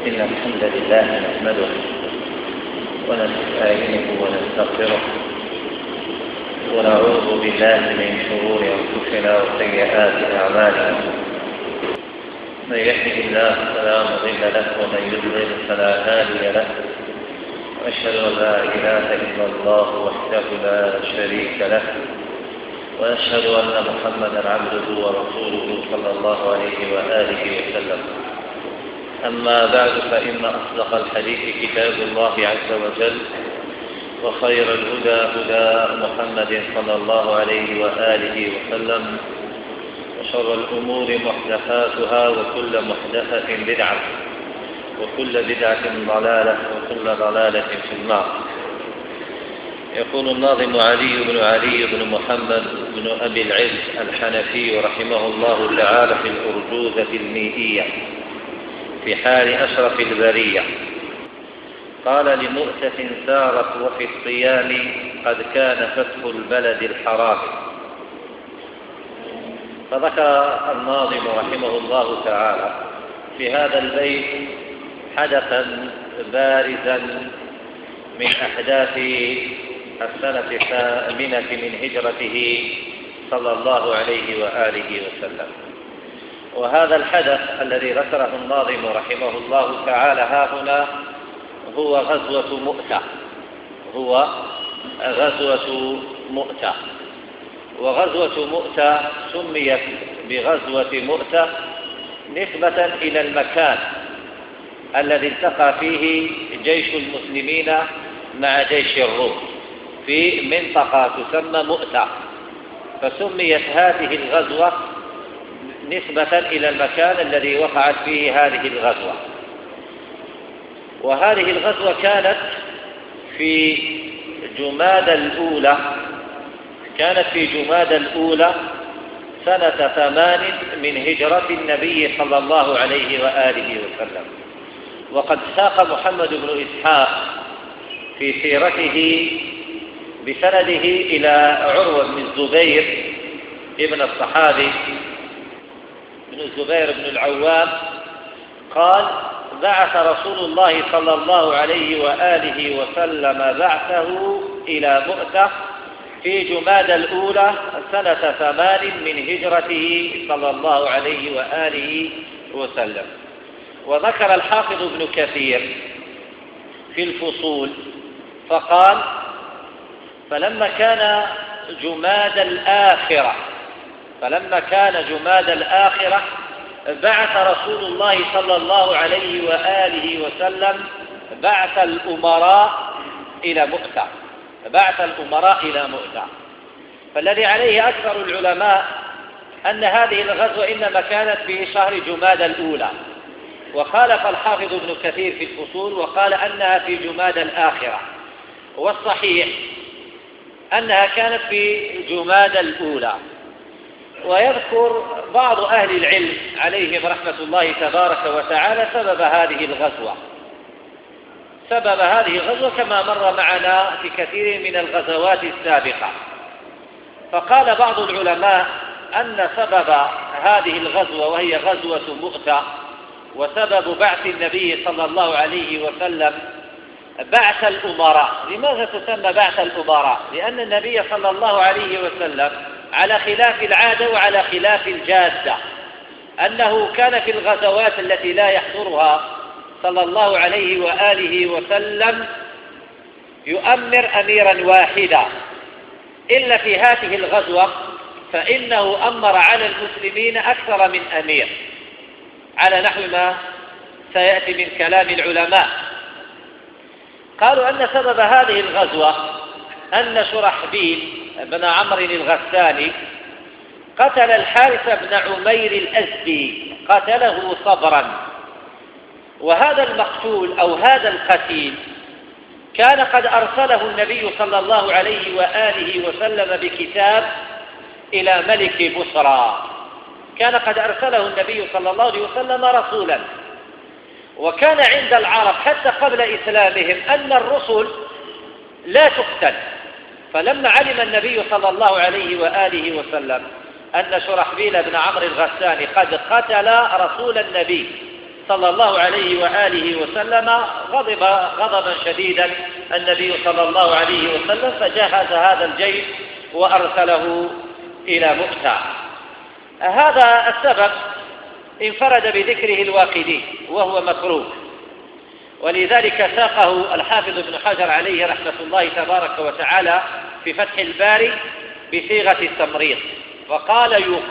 إن الحمد لله نحمده ونستعينه ونستغفره ونعوذ بالله من شرور أنفسنا وسيئات أعمالنا. من يهده الله فلا مضل له ومن يضلل فلا هادي له. وأشهد أن لا إله إلا الله وحده لا شريك له، وأشهد أن محمدا عبده ورسوله صلى الله عليه وآله وسلم. أما بعد، فإن أصدق الحديث كتاب الله عز وجل، وخير الهدى هدى محمد صلى الله عليه وآله وسلم، وشر الأمور محدثاتها، وكل محدثة بدعة، وكل بدعة ضلالة، وكل ضلالة في النار. يقول الناظم علي بن محمد بن أبي العز الحنفي رحمه الله تعالى في الأرجوزة الميئية في حال أشرف البرية، قال: لمؤتة سارت وفي الصيام قد كان فتح البلد الحرام. فذكر الناظم رحمه الله تعالى في هذا البيت حدثا بارزا من أحداث السنة الثامنة من هجرته صلى الله عليه وآله وسلم. وهذا الحدث الذي ذكره الناظم رحمه الله تعالى ها هنا هو غزوة مؤتة. وغزوة مؤتة سميت بغزوة مؤتة نسبة إلى المكان الذي التقى فيه جيش المسلمين مع جيش الروم في منطقة تسمى مؤتة، فسميت هذه الغزوة نسبة إلى المكان الذي وقعت فيه هذه الغزوة. وهذه الغزوة كانت في جمادى الأولى سنة 8 من هجرة النبي صلى الله عليه وآله وسلم. وقد ساق محمد بن إسحاق في سيرته بسنده إلى عروة بن الزبير ابن الصحابي بن الزبير بن العوام قال: بعث رسول الله صلى الله عليه وآله وسلم بعثه إلى مؤتة في جمادى الأولى سنة 8 من هجرته صلى الله عليه وآله وسلم. وذكر الحافظ ابن كثير في الفصول فقال: فلما كان جمادى الآخرة بعث رسول الله صلى الله عليه وآله وسلم بعث الأمراء إلى مؤتة. فالذي عليه أكثر العلماء أن هذه الغزوة إنما كانت في شهر جمادى الأولى، وخالف الحافظ ابن كثير في الفصول وقال أنها في جمادى الآخرة، والصحيح أنها كانت في جمادى الأولى. ويذكر بعض أهل العلم عليهم رحمة الله تبارك وتعالى سبب هذه الغزوة كما مر معنا في كثير من الغزوات السابقة. فقال بعض العلماء أن سبب هذه الغزوة، وهي غزوة مؤتة، وسبب بعث النبي صلى الله عليه وسلم بعث الأمراء. لماذا تسمى بعث الأمراء؟ لأن النبي صلى الله عليه وسلم على خلاف العادة وعلى خلاف الجادة، أنه كان في الغزوات التي لا يحضرها صلى الله عليه وآله وسلم يؤمر أميرا واحدا، إلا في هذه الغزوة فإنه أمر على المسلمين أكثر من أمير، على نحو ما سيأتي من كلام العلماء. قالوا أن سبب هذه الغزوة أن شرحبيل بن عمرو الغساني قتل الحارث بن عمير الأزدي، قتله صبرا. وهذا المقتول أو هذا القتيل كان قد أرسله النبي صلى الله عليه وآله وسلم بكتاب إلى ملك بصرى، كان قد أرسله النبي صلى الله عليه وسلم رسولا. وكان عند العرب حتى قبل إسلامهم أن الرسل لا تقتل، فلما علم النبي صلى الله عليه وآله وسلم أن شرحبيل بن عمرو الغساني قد قتل رسول النبي صلى الله عليه وآله وسلم غضب غضبا شديدا النبي صلى الله عليه وسلم، فجهز هذا الجيش وأرسله إلى مؤتة. هذا السبب انفرد بذكره الواقدي وهو متروك، ولذلك ساقه الحافظ ابن حجر عليه رحمة الله تبارك وتعالى في فتح الباري بصيغة التمريض، وقال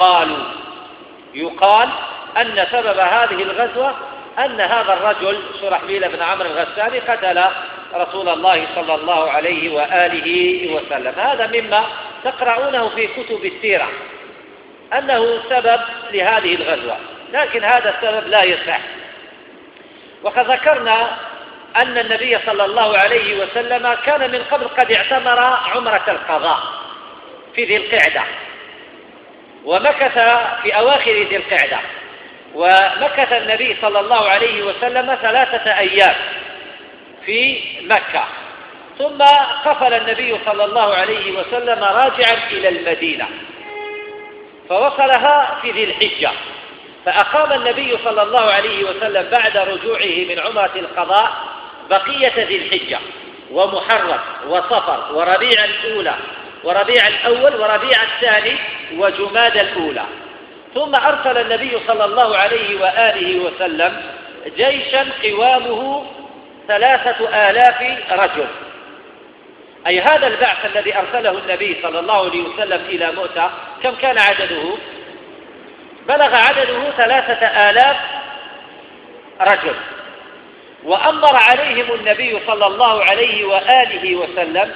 يقال أن سبب هذه الغزوة أن هذا الرجل شرحبيل بن عمرو الغساني قتل رسول الله صلى الله عليه وآله وسلم. هذا مما تقرؤونه في كتب السيرة أنه سبب لهذه الغزوة، لكن هذا السبب لا يصح. وقد ذكرنا أن النبي صلى الله عليه وسلم كان من قبل قد اعتمر عمرة القضاء في ذي القعدة، ومكث في أواخر ذي القعدة، ومكث النبي صلى الله عليه وسلم 3 أيام في مكة، ثم قفل النبي صلى الله عليه وسلم راجعا إلى المدينة، فوصلها في ذي الحجة، فأقام النبي صلى الله عليه وسلم بعد رجوعه من عمرة القضاء بقية ذي الحجة ومحرم وصفر وربيع الأولى وربيع الأول وربيع الثاني وجماد الأولى. ثم أرسل النبي صلى الله عليه وآله وسلم جيشا قوامه 3000 رجل، أي هذا البعث الذي أرسله النبي صلى الله عليه وسلم إلى مؤتة كم كان عدده؟ بلغ عدده 3000 رجل، وأمر عليهم النبي صلى الله عليه وآله وسلم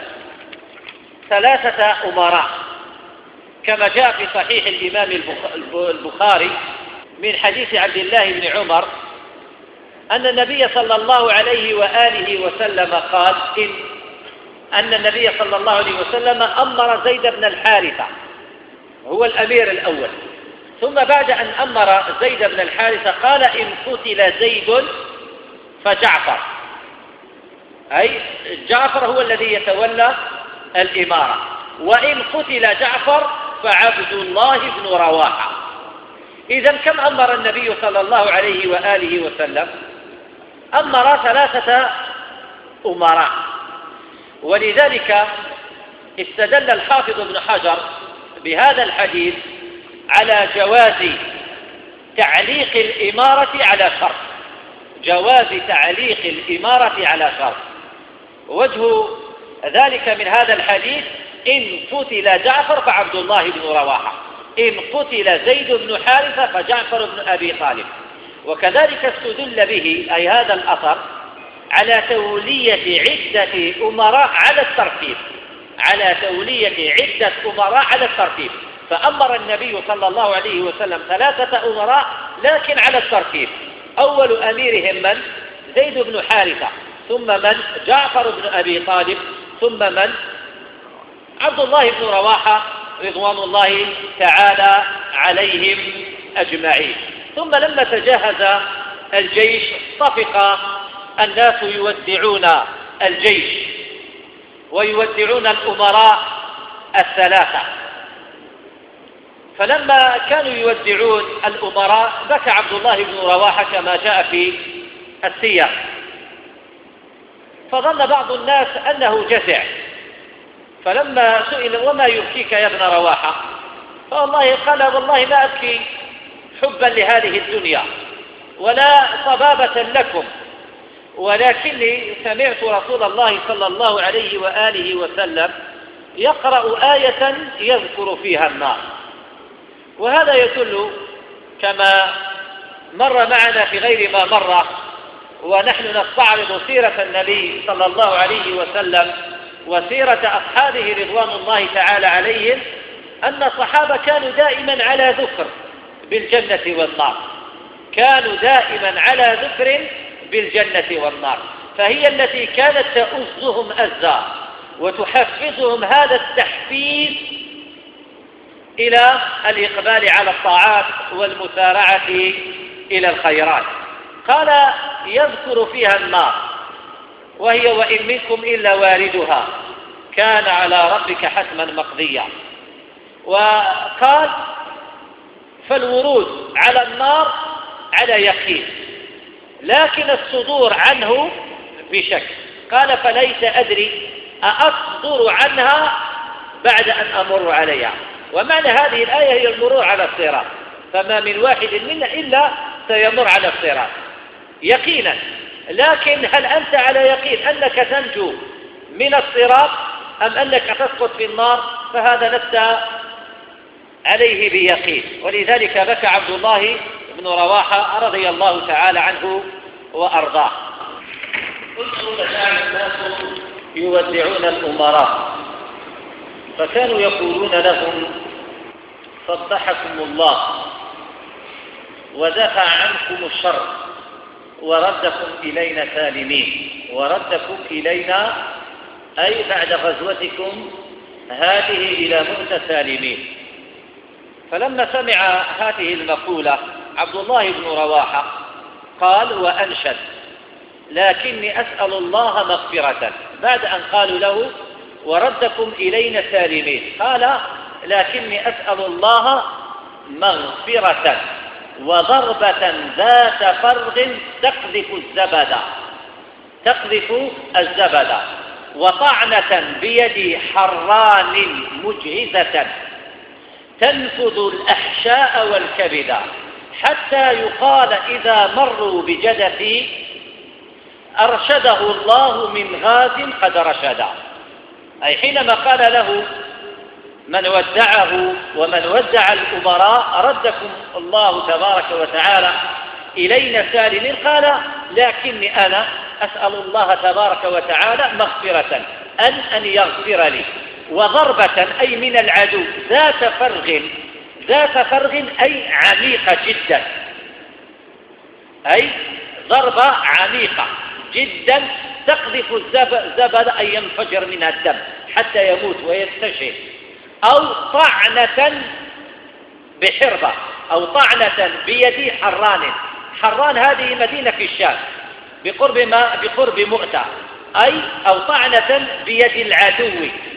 3 أمراء، كما جاء في صحيح الإمام البخاري من حديث عبد الله بن عمر أن النبي صلى الله عليه وآله وسلم قال أن النبي صلى الله عليه وسلم أمر زيد بن الحارثة، هو الأمير الأول، ثم بعد أن أمر زيد بن الحارثة قال إن قتل زيد فجعفر، أي جعفر هو الذي يتولى الإمارة، وإن قتل جعفر فعبد الله بن رواحة. إذن كم أمر النبي صلى الله عليه وآله وسلم؟ أمر 3 أمراء. ولذلك استدل الحافظ ابن حجر بهذا الحديث على جواز تعليق الإمارة على شرط، جواز تعليق الإمارة على شرط. وجه ذلك من هذا الحديث إن قتل جعفر فعبد الله بن رواحة، إن قتل زيد بن حارثة فجعفر بن أبي طالب. وكذلك استدل به أي هذا الأثر على تولية عدة أمراء على الترتيب، على تولية عدة أمراء على الترتيب، فأمر النبي صلى الله عليه وسلم 3 أمراء لكن على الترتيب. أول أميرهم من؟ زيد بن حارثة، ثم من؟ جعفر بن أبي طالب، ثم من؟ عبد الله بن رواحة رضوان الله تعالى عليهم أجمعين. ثم لما تجهز الجيش طفق الناس يودعون الجيش ويودعون الأمراء 3، فلما كانوا يودعون الأمراء بكى عبد الله بن رواحة كما جاء في السير، فظن بعض الناس أنه جزع، فلما سئل وما يبكيك يا ابن رواحة فوالله قال والله لا أبكي حبا لهذه الدنيا ولا صبابة لكم، ولكني سمعت رسول الله صلى الله عليه وآله وسلم يقرأ آية يذكر فيها النار. وهذا يدل كما مر معنا في غير ما مر ونحن نستعرض سيرة النبي صلى الله عليه وسلم وسيرة أصحابه رضوان الله تعالى عليهم أن الصحابة كانوا دائما على ذكر بالجنة والنار، كانوا دائما على ذكر بالجنة والنار، فهي التي كانت تؤزهم أزا وتحفزهم هذا التحفيز إلى الإقبال على الطاعات والمسارعة إلى الخيرات. قال يذكر فيها النار وهي وإن منكم إلا واردها كان على ربك حتما مقضيا. وقال فالورود على النار على يقين، لكن الصدور عنه بشك. قال فليس أدري أأصدر عنها بعد أن أمر عليها. ومعنى هذه الآية هي المرور على الصراط، فما من واحد منا إلا سيمر على الصراط يقينا. لكن هل أنت على يقين أنك تنجو من الصراط أم أنك تسقط في النار؟ فهذا لست عليه بيقين. ولذلك بكى عبد الله بن رواحة رضي الله تعالى عنه وأرضاه. قلت كان الناس يودعون الأمراء فكانوا يقولون لهم صبحكم الله ودفع عنكم الشر وردكم إلينا سالمين. وردكم إلينا أي بعد غزوتكم هذه إلى مؤتة سالمين. فلما سمع هذه المقولة عبد الله بن رواحة قال وأنشد لكني أسأل الله مغفرة. بعد أن قالوا له وردكم إلينا سالمين قال لكني أسأل الله مغفرة وضربة ذات فرغ تقذف الزبد وطعنة بيد حران مجهزة تنفذ الأحشاء والكبد حتى يقال إذا مروا بجدثي أرشده الله من غاز قد رشدا. أي حينما قال له من ودعه ومن ودع الأمراء ردكم الله تبارك وتعالى إلينا سالمين قال لكني أنا أسأل الله تبارك وتعالى مغفرة أن يغفر لي وضربة أي من العدو ذات فرغ أي عميقة جدا، أي ضربة عميقة جدا تقذف الزبد أي ينفجر منها الدم حتى يموت ويستشهد، أو طعنة بحربة أو طعنة بيد حران هذه مدينة في الشام بقرب مؤتة، أي أو طعنة بيد العدو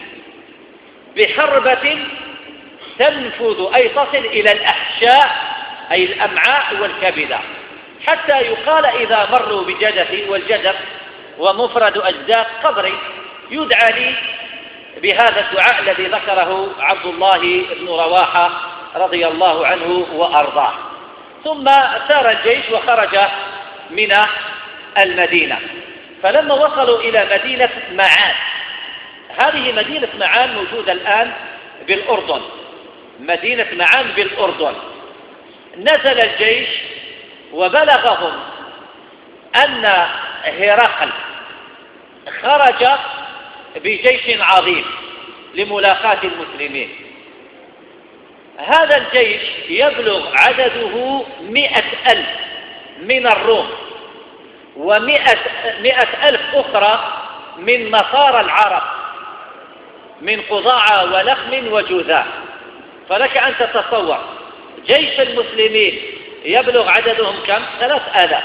بحربة تنفذ أي تصل إلى الأحشاء أي الأمعاء والكبد حتى يقال إذا مروا بجدث، والجدث ومفرد أجزاء قبر، يدعى لي بهذا الدعاء الذي ذكره عبد الله بن رواحة رضي الله عنه وأرضاه. ثم سار الجيش وخرج من المدينة. فلما وصلوا إلى مدينة معان، هذه مدينة معان موجودة الآن بالأردن، مدينة معان بالأردن، نزل الجيش وبلغهم أن هرقل خرج بجيش عظيم لملاقاة المسلمين. هذا الجيش يبلغ عدده 100,000 من الروم و100,000 أخرى من نصارى العرب من قضاعة ولخم وجذام. فلك أن تتصور جيش المسلمين يبلغ عددهم كم؟ 3,000.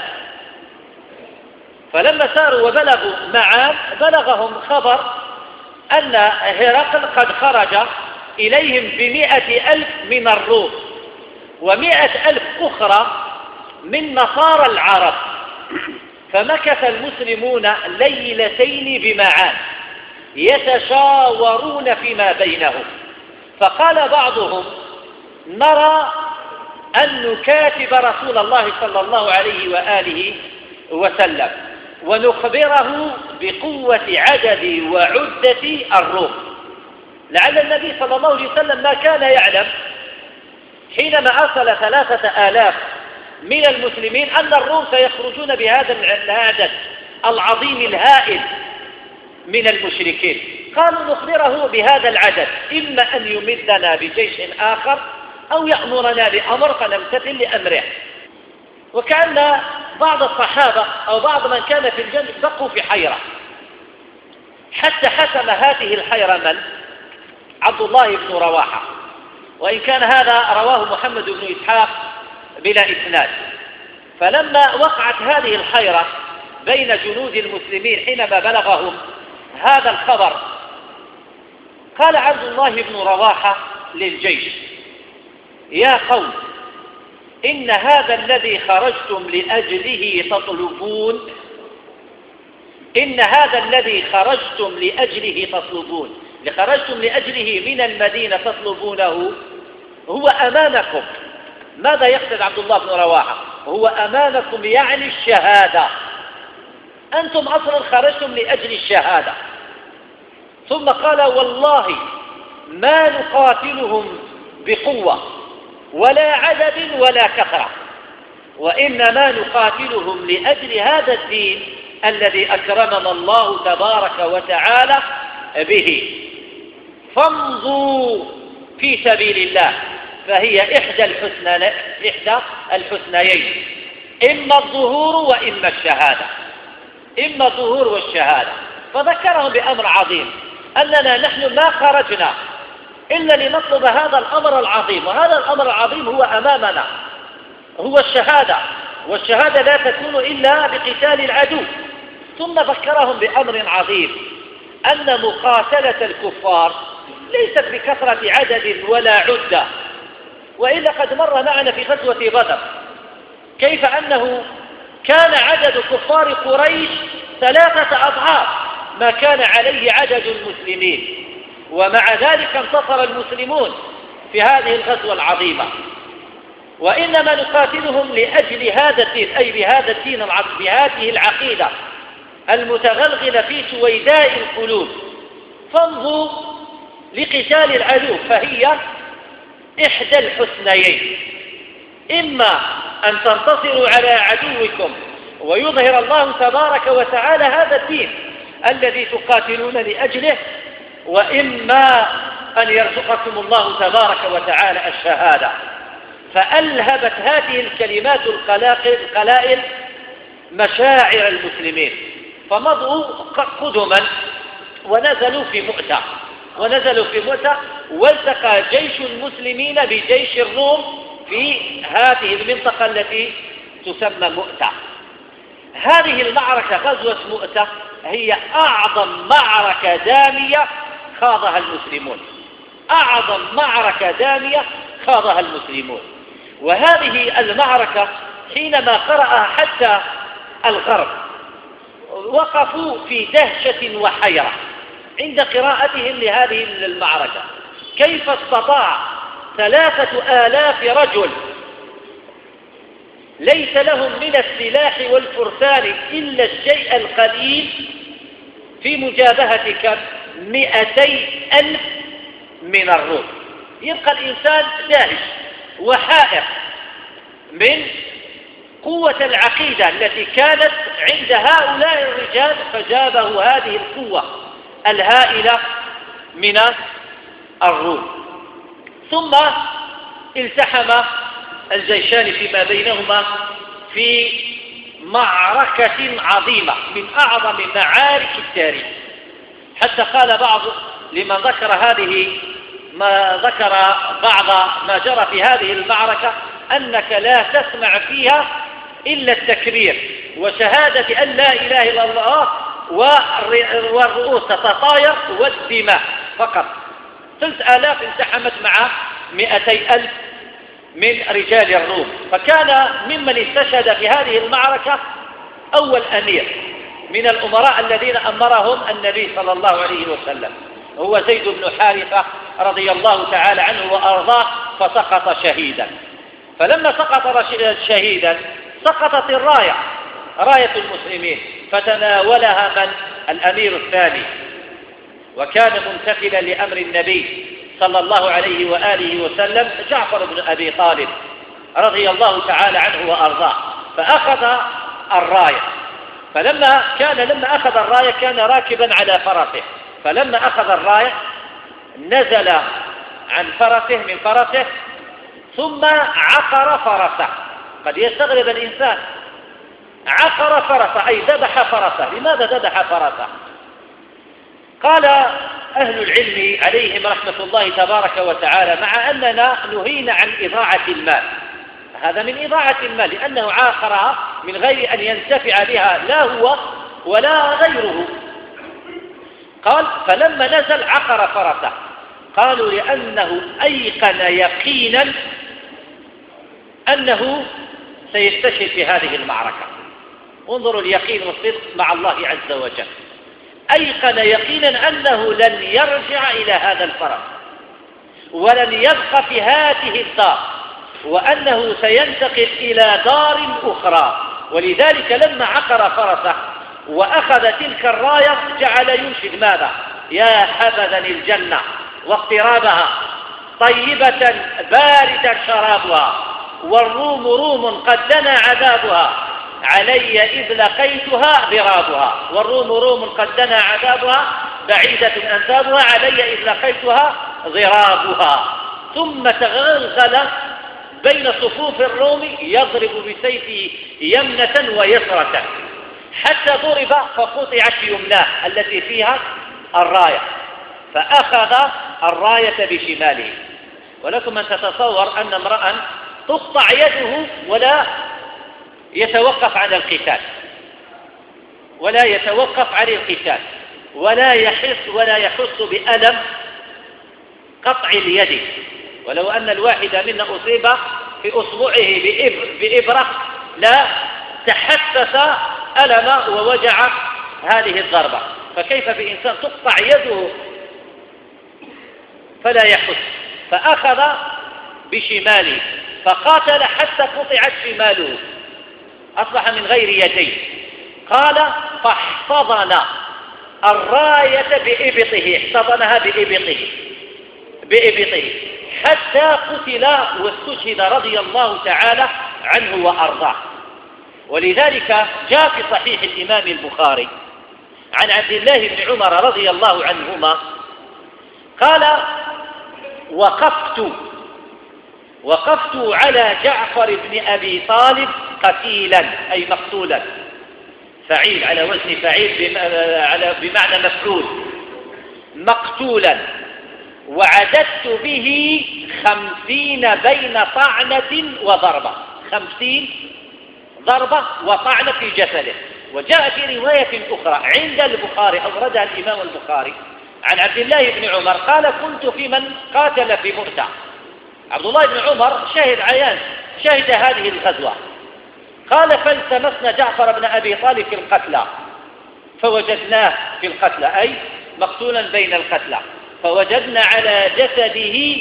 فلما ساروا وبلغوا معان بلغهم خبر أن هرقل قد خرج إليهم ب100,000 من الروم و100,000 أخرى من نصارى العرب. فمكث المسلمون ليلتين بمعان يتشاورون فيما بينهم. فقال بعضهم نرى أن نكاتب رسول الله صلى الله عليه وآله وسلم ونخبره بقوة عدد وعدة الروم، لعل النبي صلى الله عليه وسلم ما كان يعلم حينما أرسل 3,000 من المسلمين أن الروم سيخرجون بهذا العدد العظيم الهائل من المشركين. قالوا نخبره بهذا العدد، إما أن يمدنا بجيش آخر أو يأمرنا بأمر فنمتثل لأمره. وكأن بعض الصحابة أو بعض من كان في الجنة بقوا في حيرة، حتى حسم هذه الحيرة من؟ عبد الله بن رواحة، وإن كان هذا رواه محمد بن إسحاق بلا إسناد. فلما وقعت هذه الحيرة بين جنود المسلمين حينما بلغهم هذا الخبر، قال عبد الله بن رواحة للجيش يا قوم إن هذا الذي خرجتم لأجله تطلبون، إن هذا الذي خرجتم لأجله تطلبون، لخرجتم لأجله من المدينة تطلبونه هو أمامكم. ماذا يقصد عبد الله بن رواحة؟ هو أمامكم يعني الشهادة، أنتم أصلا خرجتم لأجل الشهادة. ثم قال والله ما نقاتلهم بقوة ولا عدد ولا كثرة، وإنما نقاتلهم لأجل هذا الدين الذي أكرمنا الله تبارك وتعالى به، فامضوا في سبيل الله، فهي إحدى الحسنيين، إما الظهور وإما الشهادة، إما الظهور والشهادة. فذكرهم بأمر عظيم، أننا نحن ما خرجنا إلا لنطلب هذا الأمر العظيم، وهذا الأمر العظيم هو أمامنا، هو الشهادة، والشهادة لا تكون إلا بقتال العدو. ثم ذكرهم بأمر عظيم، أن مقاتلة الكفار ليست بكثرة عدد ولا عدة، وإلا قد مر معنا في غزوة بدر كيف أنه كان عدد كفار قريش 3 أضعاف ما كان عليه عدد المسلمين، ومع ذلك انتصر المسلمون في هذه الغزوة العظيمة. وإنما نقاتلهم لأجل هذا الدين، أي بهذا الدين العظيم، بهذه العقيدة المتغلغلة في سويداء القلوب. فانظروا لقتال العدو، فهي إحدى الحسنيين، إما أن تنتصروا على عدوكم ويظهر الله تبارك وتعالى هذا الدين الذي تقاتلون لأجله، وإما أن يرزقكم الله تبارك وتعالى الشهادة. فألهبت هذه الكلمات القلائل مشاعر المسلمين، فمضوا قدما ونزلوا في مؤتة، والتقى جيش المسلمين بجيش الروم في هذه المنطقة التي تسمى مؤتة. هذه المعركة غزوة مؤتة هي أعظم معركة دامية خاضها المسلمون، أعظم معركة دامية خاضها المسلمون. وهذه المعركة حينما قرأها حتى الغرب وقفوا في دهشة وحيرة عند قراءتهم لهذه المعركة. كيف استطاع 3000 رجل ليس لهم من السلاح والفرسان إلا الشيء القليل في مجابهة كم 200,000 من الروم؟ يبقى الإنسان داهش وحائر من قوة العقيدة التي كانت عند هؤلاء الرجال، فجابه هذه القوة الهائلة من الروم. ثم التحم الجيشان فيما بينهما في معركة عظيمة من أعظم معارك التاريخ، حتى قال بعض لمن ذكر بعض ما جرى في هذه المعركة أنك لا تسمع فيها إلا التكبير وشهادة أن لا إله إلا الله والرؤوس تتطاير والدماء فقط. 3000 التحمت مع 200,000 من رجال الروم. فكان ممن استشهد في هذه المعركة أول أمير من الأمراء الذين أمرهم النبي صلى الله عليه وسلم، هو زيد بن حارثة رضي الله تعالى عنه وأرضاه، فسقط شهيدا. فلما سقط شهيدا سقطت الراية، راية المسلمين، فتناولها من؟ الأمير الثاني، وكان ممتثلا لأمر النبي صلى الله عليه وآله وسلم جعفر بن أبي طالب رضي الله تعالى عنه وأرضاه، فأخذ الراية. لما أخذ الراية كان راكبا على فرسه، فلما أخذ الراية نزل من فرسه ثم عقر فرسه. قد يستغرب الإنسان، عقر فرسه أي ذبح فرسه. لماذا ذبح فرسه؟ قال أهل العلم عليهم رحمة الله تبارك وتعالى: مع أننا نهينا عن إضاعة المال، هذا من إضاعة المال، لأنه عاقرها من غير أن ينتفع بها لا هو ولا غيره. قال: فلما نزل عقر فرسه. قالوا: لأنه أيقن يقينا أنه سيستشهد في هذه المعركة. انظروا اليقين والصدق مع الله عز وجل. أيقن يقينا أنه لن يرجع إلى هذا الفرس ولن يبقى في هذه الدار، وأنه سينتقل إلى دار أخرى. ولذلك لما عقر فرسه وأخذ تلك الراية جعل ينشد ماذا؟ يا حبذا الجنة واقترابها طيبة باردة شرابها، والروم روم قد دنا عذابها علي إذ لقيتها ضرابها، والروم روم قد دنا عذابها بعيدة أنسابها علي إذ لقيتها ضرابها. ثم تغلغل بين صفوف الروم يضرب بسيفه يمنة ويسرة حتى ضرب فقطعت يمناه التي فيها الراية، فأخذ الراية بشماله. ولكم أن تتصور أن امرأ تقطع يده ولا يتوقف عن القتال، ولا يحس بألم قطع اليد، ولو أن الواحد منا أصيب في أصبعه بإبرة لا تحسس ألم ووجع هذه الضربة، فكيف بإنسان تقطع يده فلا يحس؟ فأخذ بشماله فقاتل حتى قطعت شماله، أصبح من غير يدين. قال فاحتضن الراية بإبطه، احتضنها بإبطه حتى قتل واستشهد رضي الله تعالى عنه وأرضاه. ولذلك جاء في صحيح الإمام البخاري عن عبد الله بن عمر رضي الله عنهما قال وقفت على جعفر بن أبي طالب قتيلا أي مقتولا، فعيل على وزن فعيل بمعنى مفعول، مقتولا، وعددت به 50 بين طعنة وضربة، 50 ضربة وطعنة في جسده. وجاء في رواية أخرى عند البخاري أوردها الإمام البخاري عن عبد الله بن عمر قال كنت في من قاتل في مؤتة. عبد الله بن عمر شهد هذه الغزوة. قال فالتمسنا جعفر بن أبي طالب في القتلى فوجدناه في القتلى أي مقتولا بين القتلى، فوجدنا على جسده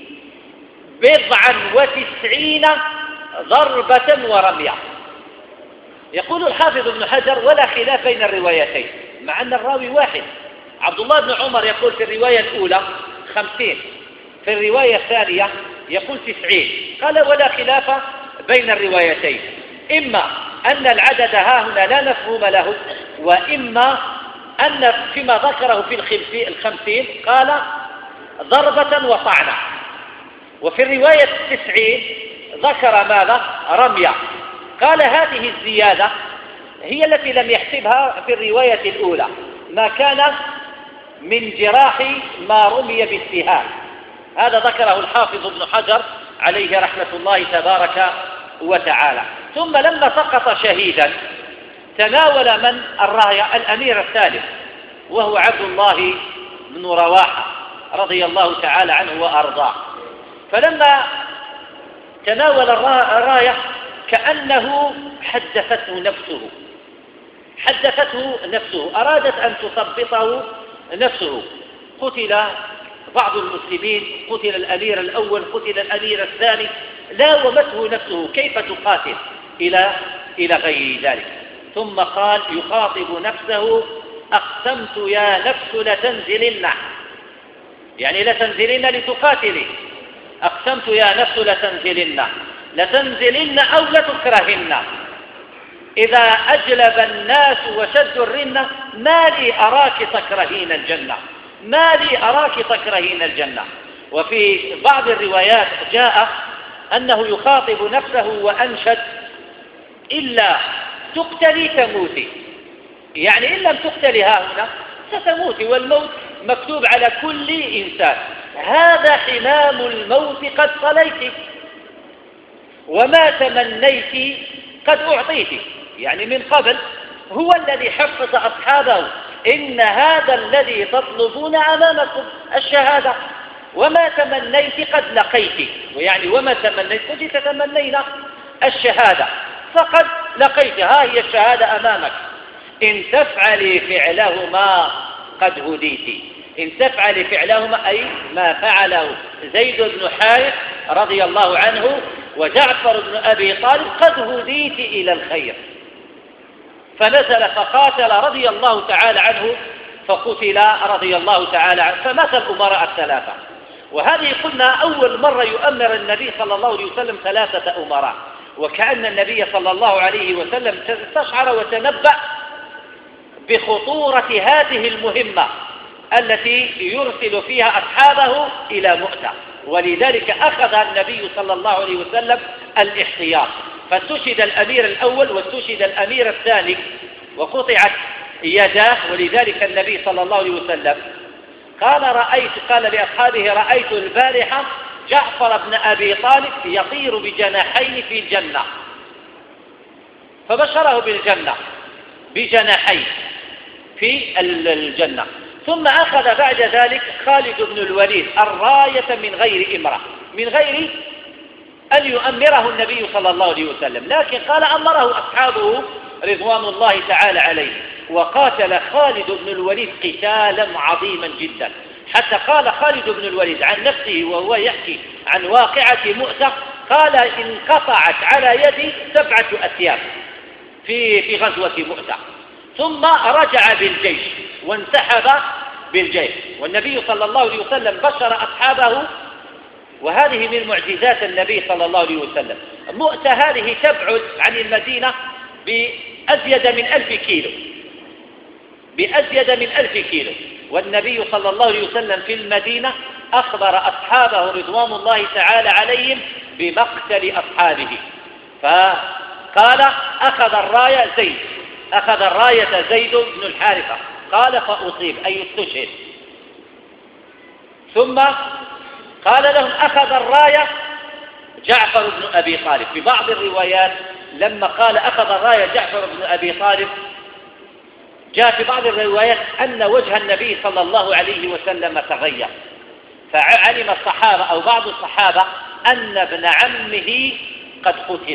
97 ضربة ورمية. يقول الحافظ ابن حجر ولا خلاف بين الروايتين مع أن الراوي واحد. عبد الله بن عمر يقول في الرواية الأولى 50، في الرواية الثانية يقول 90. قال ولا خلاف بين الروايتين، إما أن العدد ها هنا لا مفهوم له، وإما أن فيما ذكره في 50 قال ضربة وطعنة، وفي الرواية 90 ذكر ماذا؟ رمية. قال هذه الزيادة هي التي لم يحسبها في الرواية الأولى، ما كان من جراح ما رمي بالسهام. هذا ذكره الحافظ ابن حجر عليه رحمة الله تبارك وتعالى. ثم لما سقط شهيدا تناول من الراية الأمير الثالث وهو عبد الله بن رواحة رضي الله تعالى عنه وأرضاه. فلما تناول الراية كأنه حدثته نفسه، أرادت أن تثبطه نفسه. قتل بعض المسلمين، قتل الأمير الأول، قتل الأمير الثاني، لاومته نفسه كيف تقاتل إلى غير ذلك. ثم قال يخاطب نفسه أقسمت يا نفس لتنزلن، يعني لتنزلن لتقاتلي، أقسمت يا نفس لتنزلن أو لتكرهن، إذا أجلب الناس وشدوا الرنة ما لي أراك تكرهين الجنة. وفي بعض الروايات جاء أنه يخاطب نفسه وأنشد إلا تقتلي تموتي، يعني إن لم تقتلي ها هنا ستموتي، والموت مكتوب على كل إنسان. هذا حمام الموت قد صليت، وما تمنيت قد أعطيت، يعني من قبل هو الذي حفظ أصحابه إن هذا الذي تطلبون أمامكم الشهادة، وما تمنيت قد لقيت، ويعني وما تمنيت كنت تتمنين الشهادة فقد لقيتها، هي الشهادة أمامك. إن تفعلي فعلهما قد هديت. إن تفعلي فعلهما أي ما فعله زيد بن حارث رضي الله عنه وجعفر بن أبي طالب قد هديت إلى الخير. فنزل فقاتل رضي الله تعالى عنه فقتل رضي الله تعالى عنه، فمات الأمراء الثلاثة. وهذه قلنا أول مرة يؤمر النبي صلى الله عليه وسلم 3 أمراء، وكأن النبي صلى الله عليه وسلم استشعر وتنبأ بخطورة هذه المهمة التي يرسل فيها أصحابه إلى مؤتة، ولذلك أخذ النبي صلى الله عليه وسلم الاحتياط، فاستشهد الأمير الأول واستشهد الأمير الثاني وقطعت يداه. ولذلك النبي صلى الله عليه وسلم قال لأصحابه: رأيت البارحة جعفر بن أبي طالب يطير بجناحين في الجنة، فبشره بالجنة بجناحين في الجنة. ثم أخذ بعد ذلك خالد بن الوليد الراية من غير إمرة، من غير أن يؤمره النبي صلى الله عليه وسلم، لكن قال أمره أصحابه رضوان الله تعالى عليه. وقاتل خالد بن الوليد قتالا عظيما جدا، حتى قال خالد بن الوليد عن نفسه وهو يحكي عن واقعة مؤتة، قال: انقطعت على يدي 7 أثياب في غزوة مؤتة، ثم رجع بالجيش وانسحب بالجيش. والنبي صلى الله عليه وسلم بشر أصحابه، وهذه من معجزات النبي صلى الله عليه وسلم. مؤتة هذه تبعد عن المدينة بأزيد من 1000 كيلو، بأزيد من 1000 كيلو، والنبي صلى الله عليه وسلم في المدينة أخبر أصحابه رضوان الله تعالى عليهم بمقتل أصحابه، فقال: أخذ الراية زيد بن الحارثة، قال: فأصيب أي استشهد. ثم قال لهم: أخذ الراية جعفر بن أبي طالب. في بعض الروايات لما قال أخذ الراية جعفر بن أبي طالب، جاء في بعض الروايات أن وجه النبي صلى الله عليه وسلم تغير، فعلم الصحابة أو بعض الصحابة أن ابن عمه قد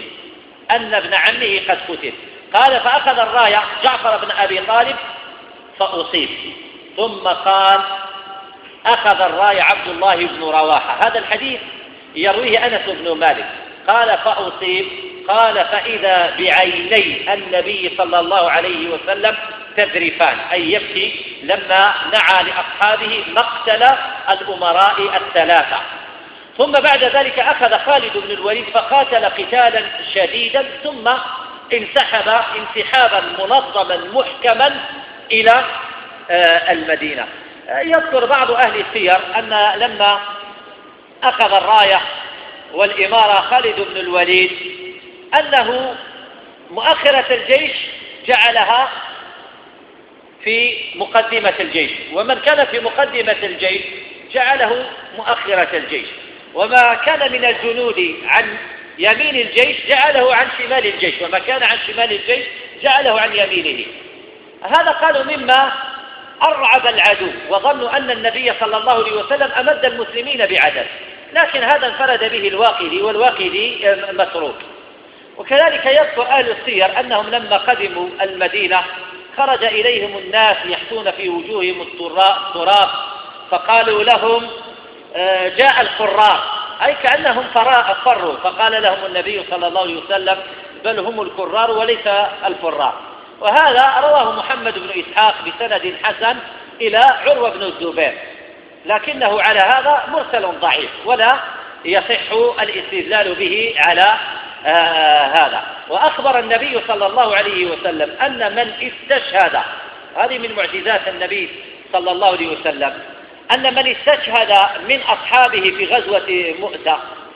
قتل، قال: فأخذ الراية جعفر بن أبي طالب فأصيب. ثم قال: أخذ الراية عبد الله بن رواحة. هذا الحديث يرويه أنس بن مالك، قال: فأصيب، قال: فإذا بعيني النبي صلى الله عليه وسلم تذرفان، أي يبكي لما نعى لأصحابه مقتل الأمراء الثلاثة. ثم بعد ذلك أخذ خالد بن الوليد فقاتل قتالا شديدا، ثم انسحب انسحابا منظما محكما إلى المدينة. يذكر بعض أهل السير أن لما أخذ الراية والإمارة خالد بن الوليد أنه مؤخرة الجيش جعلها في مقدمة الجيش، ومن كان في مقدمة الجيش جعله مؤخرة الجيش، وما كان من الجنود عن يمين الجيش جعله عن شمال الجيش، وما كان عن شمال الجيش جعله عن يمينه. هذا قالوا مما أرعب العدو، وظنوا أن النبي صلى الله عليه وسلم أمد المسلمين بعدد، لكن هذا انفرد به الواقدي، والواقدي متروك. وكذلك يذكر أهل السير أنهم لما قدموا المدينة خرج إليهم الناس يحثون في وجوههم التراب، فقالوا لهم: جاء القرار، أي كأنهم فروا، فقال لهم النبي صلى الله عليه وسلم: بل هم الكرار وليس الفرار. وهذا رواه محمد بن إسحاق بسند حسن إلى عروة بن الزبير، لكنه على هذا مرسل ضعيف ولا يصح الاستدلال به على هذا. وأخبر النبي صلى الله عليه وسلم أن من استشهد، هذه من معجزات النبي صلى الله عليه وسلم، أن من استشهد من أصحابه في غزوة مؤتة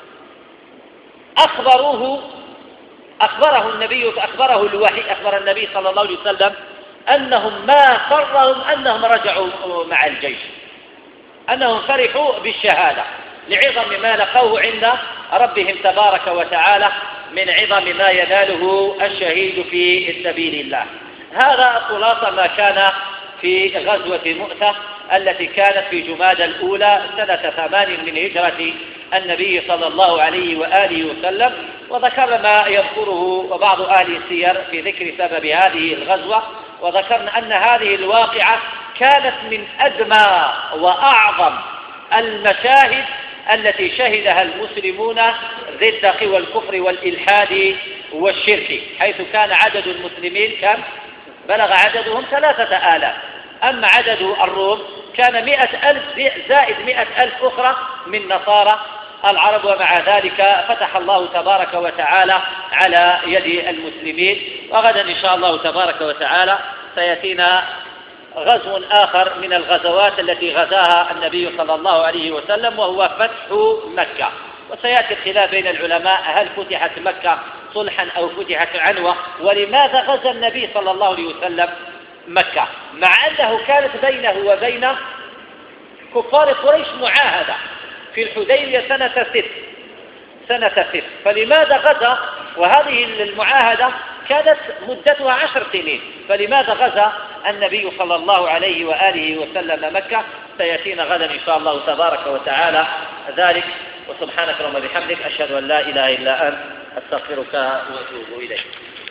أخبره النبي صلى الله عليه وسلم أنهم ما فرهم أنهم رجعوا مع الجيش، أنهم فرحوا بالشهادة لعظم ما لقوه عند ربهم تبارك وتعالى من عظم ما يناله الشهيد في سبيل الله. هذا خلاصة ما كان في غزوة مؤتة. التي كانت في جمادى الأولى سنة 8 من هجرة النبي صلى الله عليه وآله وسلم. وذكرنا ما يذكره بعض أهل السير في ذكر سبب هذه الغزوة، وذكرنا أن هذه الواقعة كانت من أدمى وأعظم المشاهد التي شهدها المسلمون ضد قوى الكفر والإلحاد والشرك، حيث كان عدد المسلمين كم؟ بلغ عددهم 3000. أما عدد الروم كان 100,000 زائد 100,000 أخرى من نصارى العرب. ومع ذلك فتح الله تبارك وتعالى على يد المسلمين. وغدا إن شاء الله تبارك وتعالى سيأتينا غزو آخر من الغزوات التي غزاها النبي صلى الله عليه وسلم، وهو فتح مكة. وسيأتي الخلاف بين العلماء هل فتحت مكة صلحا أو فتحت عنوة، ولماذا غزا النبي صلى الله عليه وسلم مكة مع أنه كانت بينه وبين كفار قريش معاهدة في الحديبية سنة 6. فلماذا غزا وهذه المعاهدة كانت مدتها 10 سنين؟ فلماذا غزا النبي صلى الله عليه وآله وسلم مكة؟ سيأتينا غدا إن شاء الله تبارك وتعالى ذلك. وسبحانك اللهم وبحمدك، أشهد أن لا إله إلا أنت، أستغفرك وأتوب إليك.